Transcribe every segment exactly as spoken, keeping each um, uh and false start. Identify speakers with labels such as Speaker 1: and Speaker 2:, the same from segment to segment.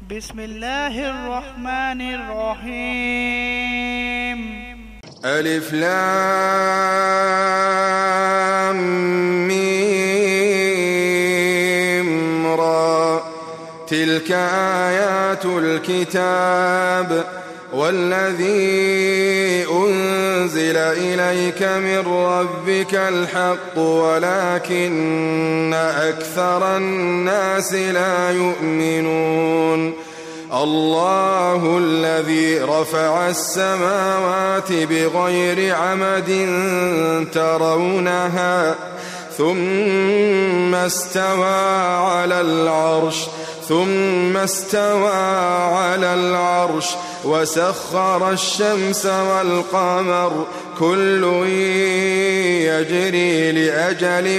Speaker 1: بسم الله الرحمن الرحيم.
Speaker 2: ألف لام ميم را. تلك آيات الكتاب والذي أنزل إليك من ربك الحق ولكن أكثر الناس لا يؤمنون. الله الذي رفع السماوات بغير عمد ترونها ثم استوى على العرش ثم استوى على العرش وسخر الشمس والقمر كل يجري لأجل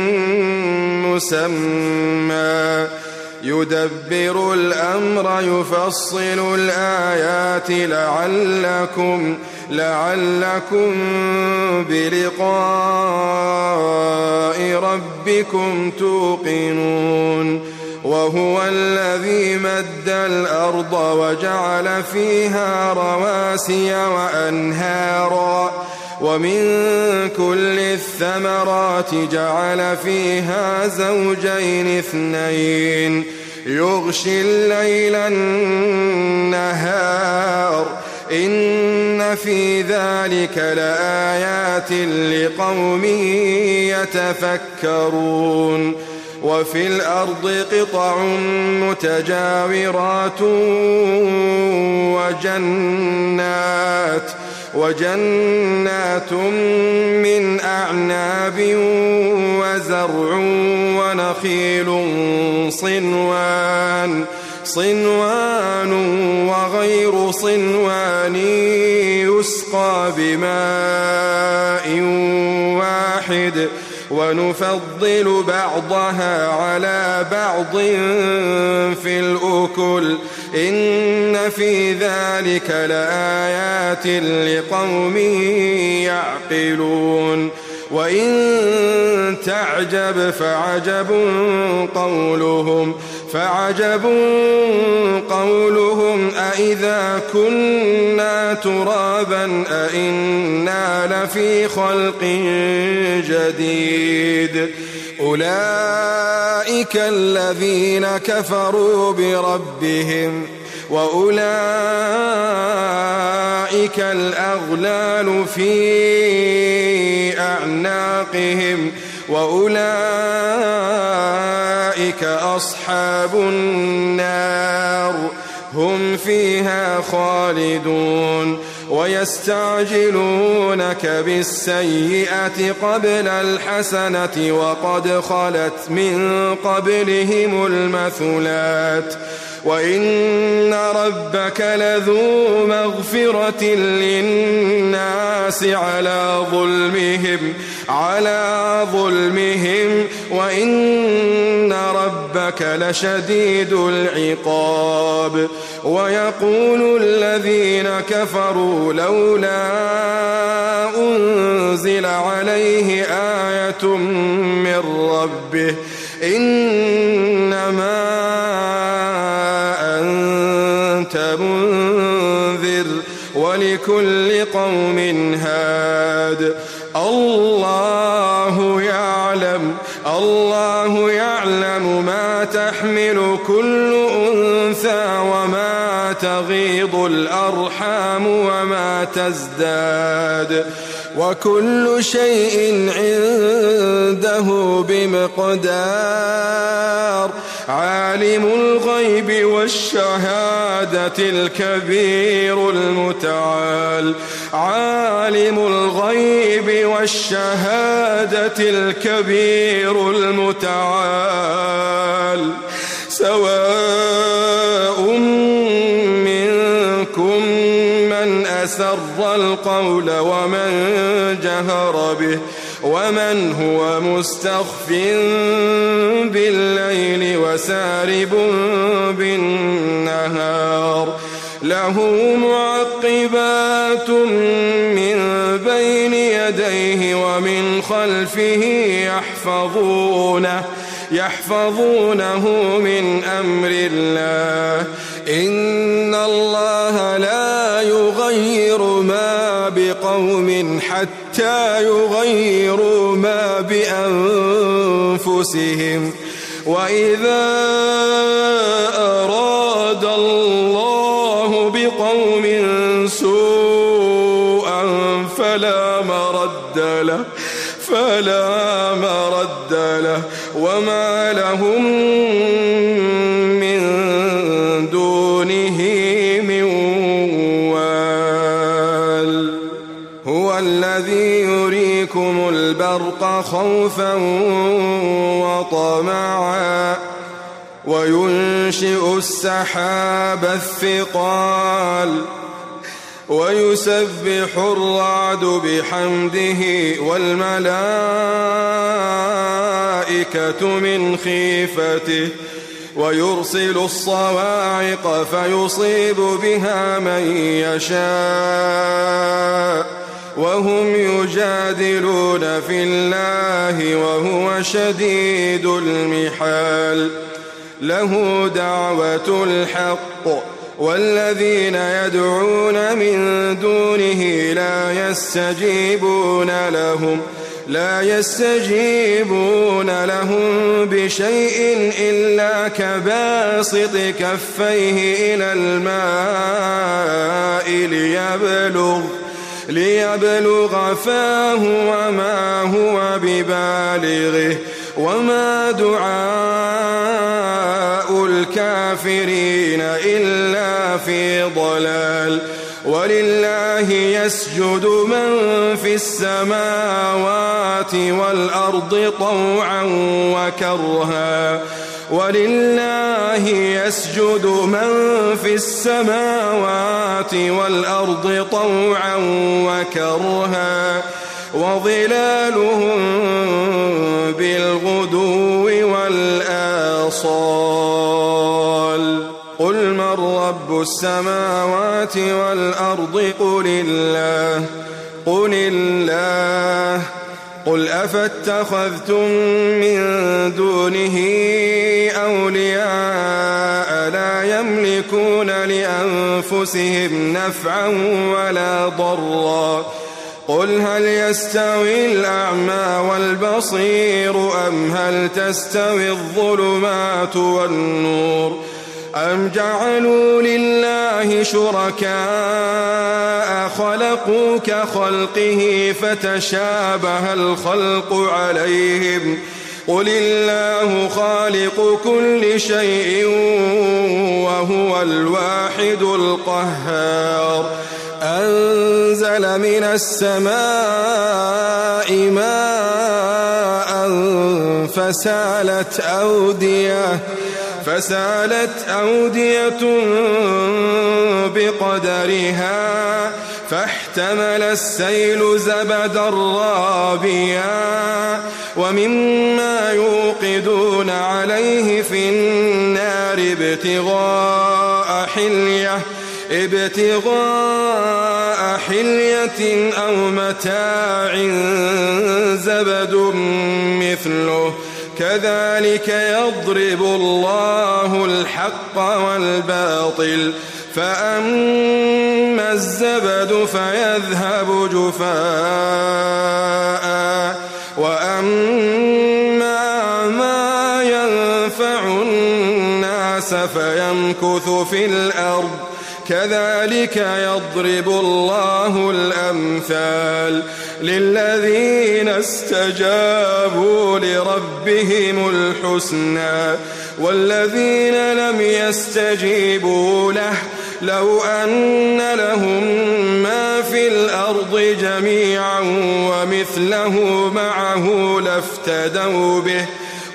Speaker 2: مسمى يدبر الأمر يفصل الآيات لعلكم لعلكم بلقاء ربكم توقنون. وهو الذي مد الأرض وجعل فيها رواسي وأنهارا ومن كل الثمرات جعل فيها زوجين اثنين يغشي الليل النهار إن في ذلك لآيات لقوم يتفكرون. وفي الأرض قطع متجاورات وجنات وجنات من أعناب وزرع ونخيل صنوان صنوان وغير صنوان يسقى بماء واحد ونفضل بعضها على بعض في الأكل إن في ذلك لآيات لقوم يعقلون. وإن تعجب فعجب قولهم فعجب قولهم أإذا كنا ترابا أإنا لفي خلق جديد. أولئك الذين كفروا بربهم وأولئك الأغلال في أعناقهم وأولئك أصحاب النار هم فيها خالدون. ويستعجلونك بالسيئة قبل الحسنة وقد خلت من قبلهم المثلات وإن ربك لذو مغفرة للناس على ظلمهم على ظلمهم وإن ربك لشديد العقاب. ويقول الذين كفروا لولا أنزل عليه آية من ربه إنما أنت منذر ولكل قوم هاد. الله يعلم الله يعلم ما تحمل كل أنثى وما تغيض الأرحام وما تزداد وكل شيء عنده بمقدار. عالم الغيب والشهادة الكبير المتعال عالم الغيب والشهادة الكبير المتعال. سواء منكم من أسر القول ومن جهر به ومن هو مستخف بالليل وسارب بالنهار. له معقبات من بين يديه ومن خلفه يحفظونه يحفظونه من أمر الله إن الله لا يغير ما بقوم حتى يغيروا ما بأنفسهم وإذا أراد الله بقوم سوءا فلا مرد له فلا مرد له وما لهم من دونه من وال هو الذي يريكم البرق خوفا وطمعا وينشئ السحاب الثقال ويسبح الرعد بحمده والملائكة من خيفته ويرسل الصواعق فيصيب بها من يشاء وهم يجادلون في الله وهو شديد المحال له دعوة الحق والذين يدعون من دونه لا يستجيبون لهم لا يستجيبون لهم بشيء إلا كباسط كفيه إلى الماء ليبلغ ليبلغ فاه وما هو ببالغه وما دعاء الكافرين إلا في ضلال ولله يسجد من في السماوات والأرض طوعا وكرها ولله يسجد من في السماوات والأرض طوعا وكرها وظلالهم بالغدو والآصال قل من رب السماوات والأرض قل الله قل الله قل أفاتخذتم من دونه أولياء لا يملكون لأنفسهم نفعا ولا ضرا قل هل يستوي الأعمى والبصير أم هل تستوي الظلمات والنور أم جعلوا لله شركاء خلقوا كخلقه فتشابه الخلق عليهم قل الله خالق كل شيء وهو الواحد القهار أنزل من السماء ماء فسالت أودية فسالت أودية بقدرها فاحتمل السيل زبدا رابيا ومما يوقدون عليه في النار ابتغاء حلية ابتغاء حلية أو متاع زبد مثله كذلك يضرب الله الحق والباطل فأما الزبد فيذهب جفاء وأما ما ينفع الناس فيمكث في الأرض كذلك يضرب الله الأمثال للذين استجابوا لربهم الحسنى والذين لم يستجيبوا له لو أن لهم ما في الأرض جميعا ومثله معه لافتدوا به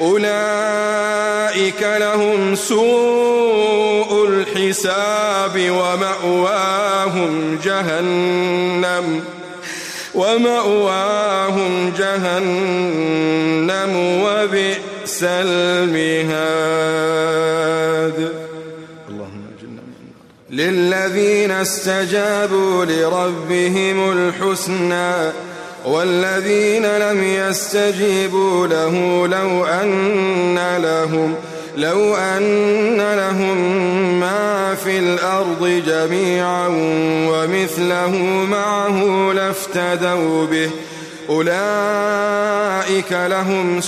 Speaker 2: أولئك لهم سوء الحساب ومأواهم جهنم ومأواهم جهنم وبئس المهاد. اللهم اجعلنا من النار. للذين استجابوا لربهم الحسنى
Speaker 3: والذين لم يستجيبوا له لو أن لهم لو أن لهم ما في الأرض جميعا ومثله معه لافتدوا به أولئك لهم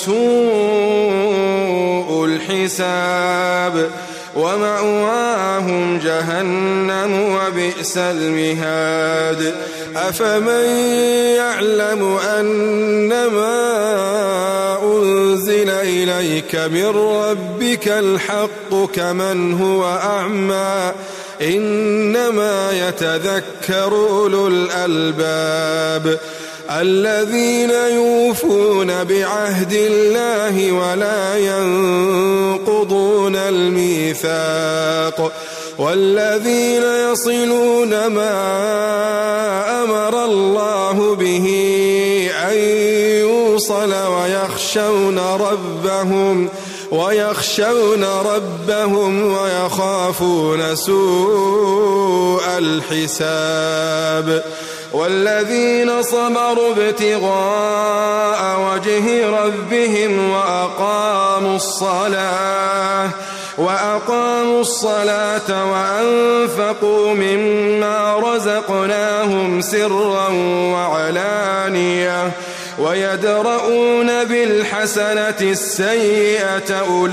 Speaker 3: سوء الحساب ومأواهم جهنم وبئس المهاد أفمن يعلم أنما أنزل إليك من ربك الحق كمن هو أعمى إنما يتذكر أولو الألباب الذين يوفون بعهد الله ولا ينقضون الميثاق والذين يصلون ما أمر الله به أن يوصل ويخشون ربهم ويخشون ربهم ويخافون سوء الحساب والذين صبروا ابتغاء وجه ربهم وأقاموا الصلاة وأقاموا الصلاة وأنفقوا مما رزقناهم سرا وعلانية ويدرؤون بالحسنة السيئة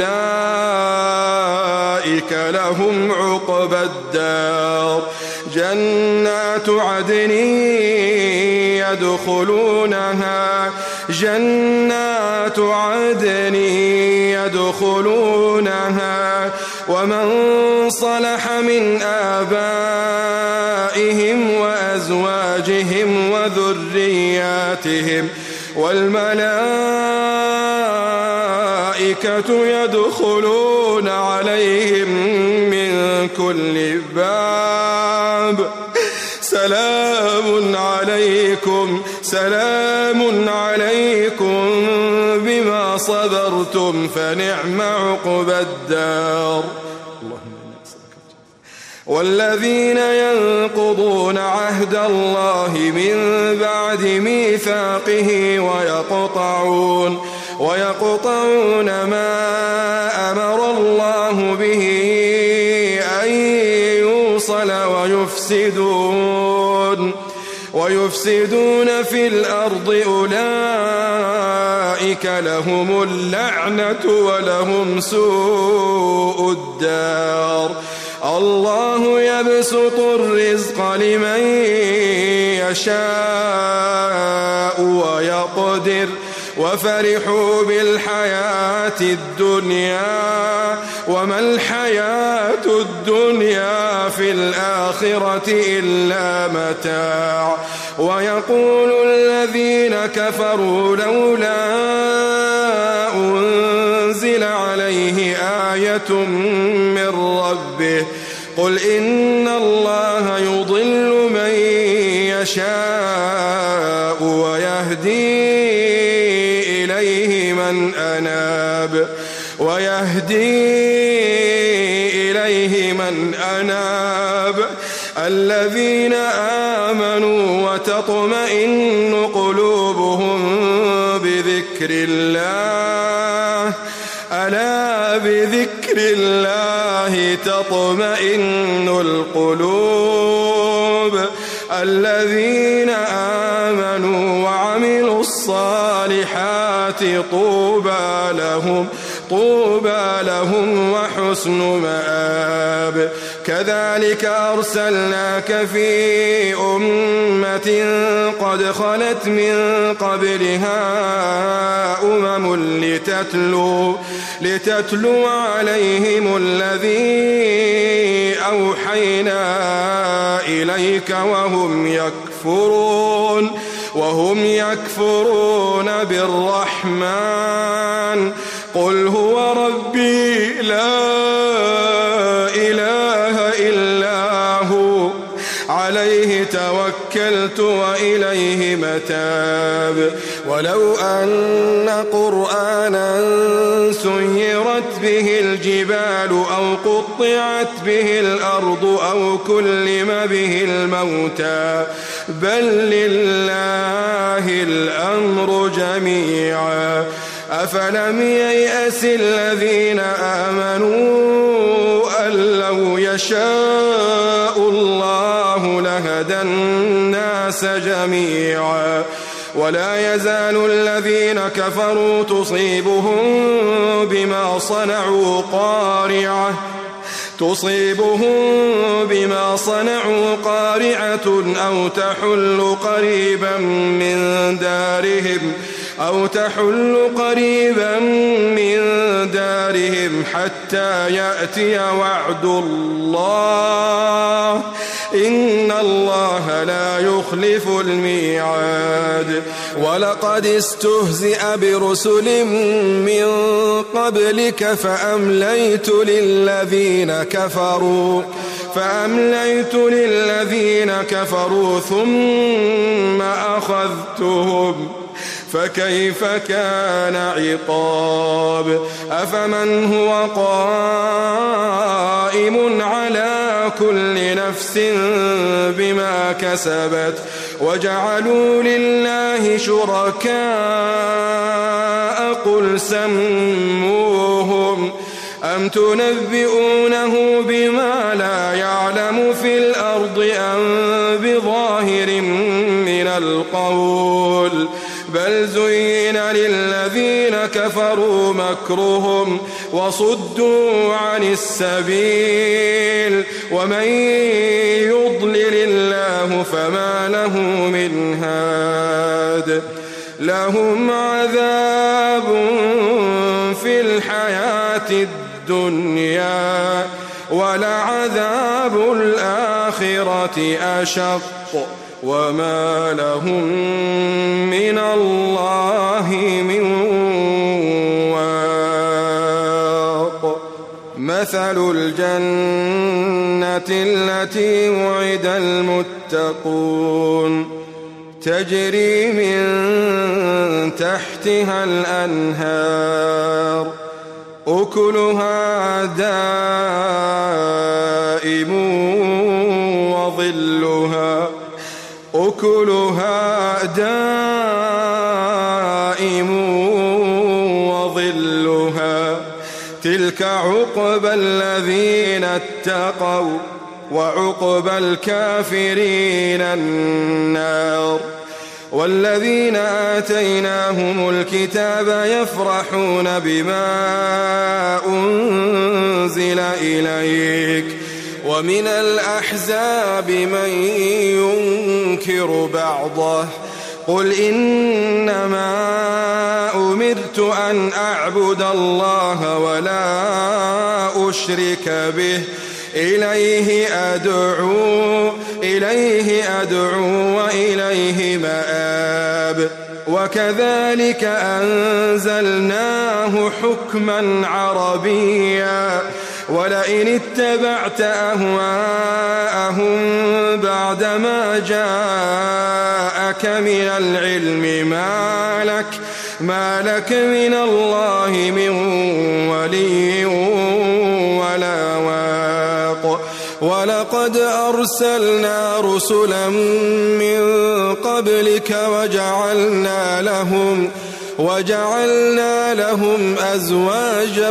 Speaker 3: أولئك لهم عقبى الدار جنات عدن يدخلونها جنات عدن يدخلونها ومن صلح من آبائهم وأزواجهم وذرياتهم والملائكة يدخلون عليهم من كل باب سلام عليكم سلام عليكم بما صبرتم فنعم عقبى الدار والذين ينقضون عهد الله من بعد ميثاقه ويقطعون ويقطعون ما أمر الله به أن يوصل ويفسدون ويفسدون في الأرض أولئك لهم اللعنة ولهم سوء الدار الله يبسط الرزق لمن يشاء ويقدر وفرحوا بالحياة الدنيا وما الحياة الدنيا في الآخرة إلا متاع ويقول الذين كفروا لولا أنزل عليه آية من ربه قل إن الله يضل من يشاء ويهدي إليه من أناب ويهدي إليه من أناب الذين آمنوا وتطمئن قلوبهم بذكر الله ألا بذكر الله تطمئن القلوب الذين آمنوا وعملوا الصالحات طوبى لهم طوبى لهم وحسن مآب كذلك أرسلناك في أمة قد خلت من قبلها أمم لتتلو لتتلو عليهم الذي أوحينا إليك وهم يكفرون وهم يكفرون بالرحمن قل هو ربي لا إله إلا هو عليه توكلت توكلت وإليه متاب. ولو أن قرآنا سيرت به الجبال أو قطعت به الأرض أو كلم به الموتى بل لله الأمر جميعا. أفلم ييأس الذين آمنوا أن لو يشاء الله لهدى الناس جميعا. ولا يزال الذين كفروا تصيبهم بما صنعوا قارعة تصيبهم بما صنعوا قارعة أو تحل قريبا من دارهم أو تحل قريبا من دارهم حتى يأتي وعد الله إن الله لا يخلف الميعاد. ولقد استهزئ برسل من قبلك فأمليت للذين كفروا فأمليت للذين كفروا ثم أخذتهم فكيف كان عقاب. أفمن هو قائم على كل نفس بما كسبت وجعلوا لله شركاء قل سموهم أم تنبئونه بما لا يعلم في الأرض أم بظاهر من القول بل زين للذين كفروا مكرهم وصدوا عن السبيل ومن يضلل الله فما له من هاد. لهم عذاب في الحياة الدنيا ولعذاب الآخرة أشق وما لهم من الله من واق. مثل الجنة التي وعد المتقون تجري من تحتها الأنهار أكلها دائم وظلها أكلها دائم وظلها تلك عقبى الذين اتقوا وعقبى الكافرين النار. والذين آتيناهم الكتاب يفرحون بما أنزل إليك ومن الأحزاب من ينكر بعضه قل إنما أمرت أن أعبد الله ولا أشرك به إليه أدعو إليه أدعو وإليه مآب. وكذلك أنزلناه حكما عربيا ولئن اتبعت أهواءهم بعدما جاءك من العلم ما لك ما لك من الله من ولي ولا واق. ولقد أرسلنا رسلا من قبلك وجعلنا لهم وجعلنا لهم أزواجا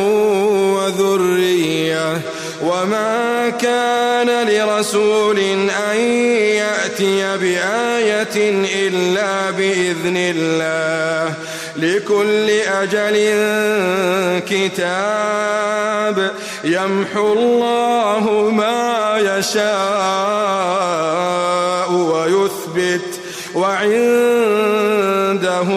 Speaker 3: وذرية وما كان لرسول أن يأتي بآية إلا بإذن الله لكل أجل كتاب يمحو الله ما يشاء ويثبت وعنده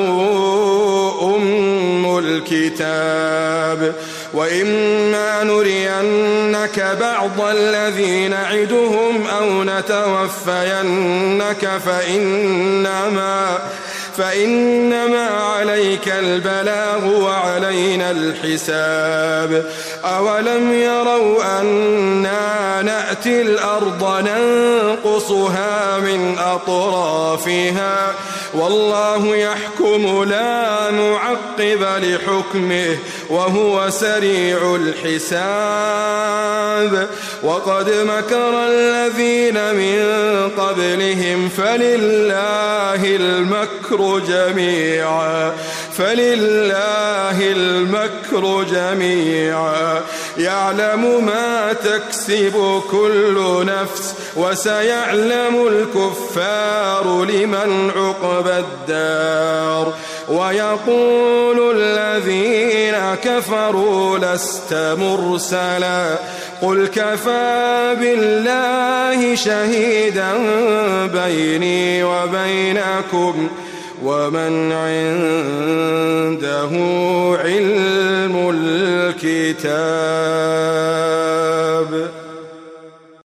Speaker 3: أم الكتاب. وإما نرينك بعض الذي نعدهم أو نتوفينك فإنما فإنما عليك البلاغ وعلينا الحساب. أولم يروا أنا ونأتي الأرض ننقصها من أطرافها والله يحكم لا معقب لحكمه وهو سريع الحساب. وقد مكر الذين من قبلهم فلله المكر جميعا فلله المكر جميعا يعلم ما تكسب كل نفس وسيعلم الكفار لمن عقبى الدار. ويقول الذين كفروا لست مرسلا قل كفى بالله شهيدا بيني وبينكم ومن عنده علم الكتاب.